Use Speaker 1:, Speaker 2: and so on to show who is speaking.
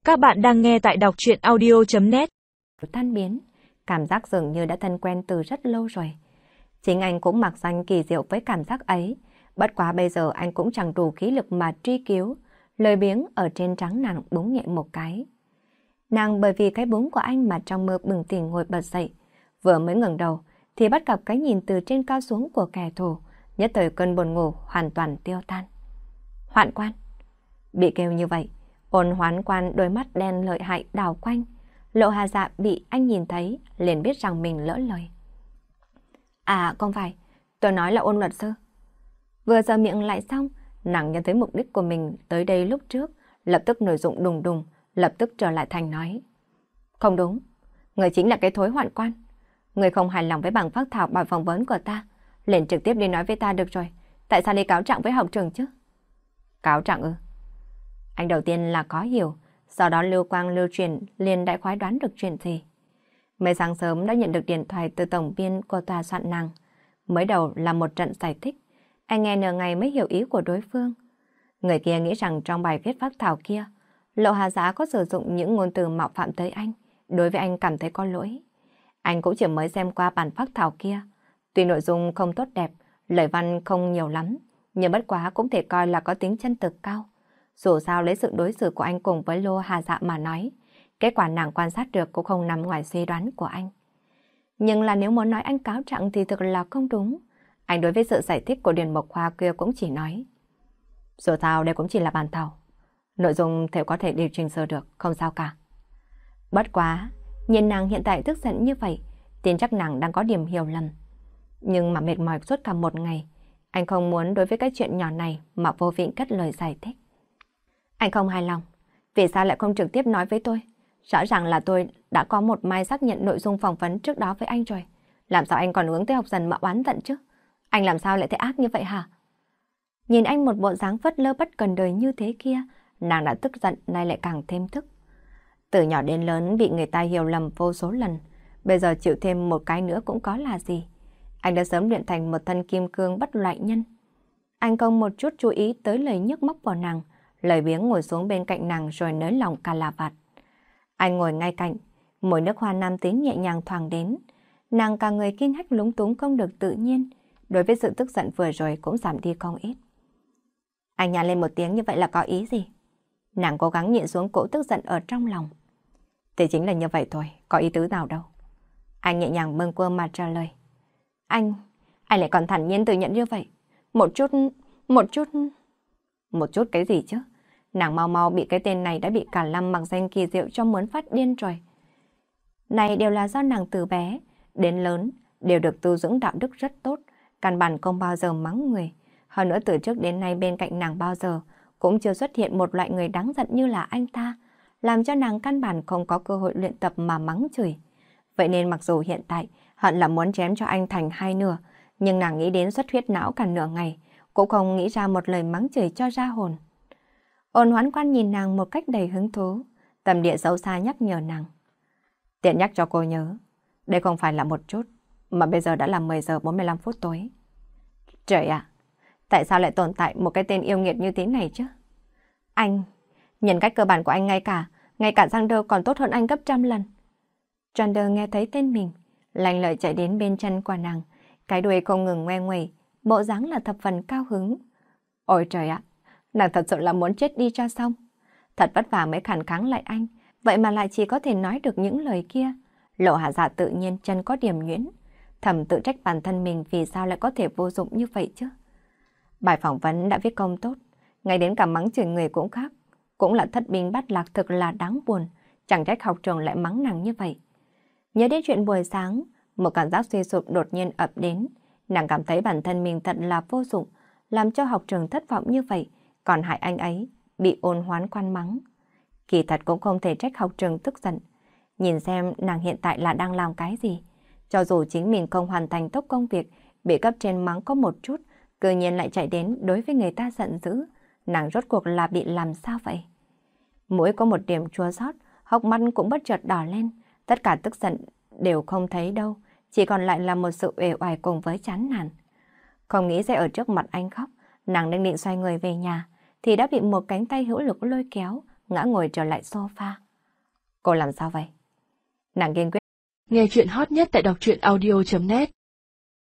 Speaker 1: Các bạn đang nghe tại đọc truyện audio.net.
Speaker 2: Tan biến, cảm giác dường như đã thân quen từ rất lâu rồi. Chính anh cũng mặc danh kỳ diệu với cảm giác ấy, bất quá bây giờ anh cũng chẳng đủ khí lực mà truy cứu, lời biếng ở trên trán nàng búng nhẹ một cái. Nàng bởi vì cái búng của anh mà trong mơ bừng tỉnh ngồi bật dậy, vừa mới ngẩng đầu thì bắt gặp cái nhìn từ trên cao xuống của kẻ thù, nhất thời cơn buồn ngủ hoàn toàn tiêu tan. Hoạn quan, bị kêu như vậy, Ôn Hoán Quan đôi mắt đen lợi hại đảo quanh. Lộ Hà Dạ bị anh nhìn thấy, liền biết rằng mình lỡ lời. À không phải, tôi nói là Ôn luật sư. Vừa giơ miệng lại xong, nàng nhận thấy mục đích của mình tới đây lúc trước, lập tức nổi dụng đùng đùng, lập tức trở lại thành nói. Không đúng, người chính là cái thối Hoạn Quan. Người không hài lòng với bảng phác thảo bài phỏng vấn của ta, liền trực tiếp đi nói với ta được rồi. Tại sao đi cáo trạng với học trường chứ? Cáo trạng ư? Anh đầu tiên là có hiểu, sau đó lưu quang lưu truyền liền đại khái đoán được chuyện gì. Mấy sáng sớm đã nhận được điện thoại từ tổng biên của tòa soạn nàng. Mới đầu là một trận giải thích, anh nghe nửa ngày mới hiểu ý của đối phương. Người kia nghĩ rằng trong bài viết phác thảo kia, Lộ Hà Giá có sử dụng những ngôn từ mạo phạm tới anh, đối với anh cảm thấy có lỗi. Anh cũng chỉ mới xem qua bản phác thảo kia, tuy nội dung không tốt đẹp, lời văn không nhiều lắm, nhưng bất quá cũng thể coi là có tính chân thực cao. Dù sao lấy sự đối xử của anh cùng với Lô Hà Dạ mà nói, kết quả nàng quan sát được cũng không nằm ngoài suy đoán của anh. Nhưng là nếu muốn nói anh cáo trạng thì thực là không đúng. Anh đối với sự giải thích của Điền Mộc Hoa kia cũng chỉ nói. Dù sao đây cũng chỉ là bản thảo. Nội dung thì có thể điều chỉnh sửa được, không sao cả. Bất quá, nhìn nàng hiện tại tức giận như vậy, tin chắc nàng đang có điểm hiểu lầm. Nhưng mà mệt mỏi suốt cả một ngày, anh không muốn đối với cái chuyện nhỏ này mà vô vịnh cất lời giải thích. Anh không hài lòng, vì sao lại không trực tiếp nói với tôi? Rõ ràng là tôi đã có một mai xác nhận nội dung phỏng vấn trước đó với anh rồi. Làm sao anh còn hướng tới học dần mà oán giận chứ? Anh làm sao lại thấy ác như vậy hả? Nhìn anh một bộ dáng phất lơ bất cần đời như thế kia, nàng đã tức giận nay lại càng thêm tức. Từ nhỏ đến lớn bị người ta hiểu lầm vô số lần, bây giờ chịu thêm một cái nữa cũng có là gì? Anh đã sớm luyện thành một thân kim cương bất loại nhân. Anh không một chút chú ý tới lời nhức móc của nàng, lời biếng ngồi xuống bên cạnh nàng rồi nới lòng cà là vạt. Anh ngồi ngay cạnh, mùi nước hoa nam tính nhẹ nhàng thoảng đến. Nàng cả người kinh hách lúng túng không được tự nhiên, đối với sự tức giận vừa rồi cũng giảm đi không ít. Anh nhả lên một tiếng như vậy là có ý gì? Nàng cố gắng nhịn xuống cỗ tức giận ở trong lòng. Thì chính là như vậy thôi, có ý tứ nào đâu. Anh nhẹ nhàng bâng quơ mà trả lời. Anh lại còn thản nhiên thừa nhận như vậy. Một chút cái gì chứ? Nàng mau mau bị cái tên này đã bị cả Lâm mặc danh kỳ diệu cho muốn phát điên rồi. Này đều là do nàng từ bé đến lớn đều được tu dưỡng đạo đức rất tốt, căn bản không bao giờ mắng người. Hơn nữa từ trước đến nay bên cạnh nàng bao giờ cũng chưa xuất hiện một loại người đáng giận như là anh ta, làm cho nàng căn bản không có cơ hội luyện tập mà mắng chửi. Vậy nên mặc dù hiện tại hận là muốn chém cho anh thành hai nửa, nhưng nàng nghĩ đến xuất huyết não cả nửa ngày, cũng không nghĩ ra một lời mắng chửi cho ra hồn. Ôn Hoán Quan nhìn nàng một cách đầy hứng thú, tầm địa sâu xa nhắc nhở nàng. Tiện nhắc cho cô nhớ, đây không phải là một chút, mà bây giờ đã là 10 giờ 45 phút tối. Trời ạ, tại sao lại tồn tại một cái tên yêu nghiệt như thế này chứ? Anh, nhân cách cơ bản của anh ngay cả Giang còn tốt hơn anh gấp trăm lần. Trander nghe thấy tên mình, lành lợi chạy đến bên chân của nàng, cái đuôi không ngừng ngoe nguẩy, bộ dáng là thập phần cao hứng. Ôi trời ạ, nàng thật sự là muốn chết đi cho xong. Thật vất vả mới khàn kháng lại anh, vậy mà lại chỉ có thể nói được những lời kia. Lộ Hạ Dạ tự nhiên chân có điểm nhuyễn, thầm tự trách bản thân mình vì sao lại có thể vô dụng như vậy chứ. Bài phỏng vấn đã viết công tốt, ngay đến cả mắng chửi người cũng khác, cũng là thất binh bắt lạc, thực là đáng buồn, chẳng trách học trường lại mắng nàng như vậy. Nhớ đến chuyện buổi sáng, một cảm giác suy sụp đột nhiên ập đến, nàng cảm thấy bản thân mình thật là vô dụng, làm cho học trường thất vọng như vậy, còn hại anh ấy bị Ôn Hoán Quan mắng. Kỳ thật cũng không thể trách học trường tức giận. Nhìn xem nàng hiện tại là đang làm cái gì. Cho dù chính mình không hoàn thành tốt công việc, bị cấp trên mắng có một chút, tự nhiên lại chạy đến đối với người ta giận dữ. Nàng rốt cuộc là bị làm sao vậy? Mũi có một điểm chua xót, hốc mắt cũng bất chợt đỏ lên. Tất cả tức giận đều không thấy đâu, chỉ còn lại là một sự uể oải cùng với chán nản. Không nghĩ sẽ ở trước mặt anh khóc, nàng đang định xoay người về nhà, thì đã bị một cánh tay hữu lực lôi kéo, ngã ngồi trở lại sofa. Cô làm sao vậy? Nàng kiên quyết.
Speaker 1: Nghe chuyện hot nhất tại đọc truyện audio.net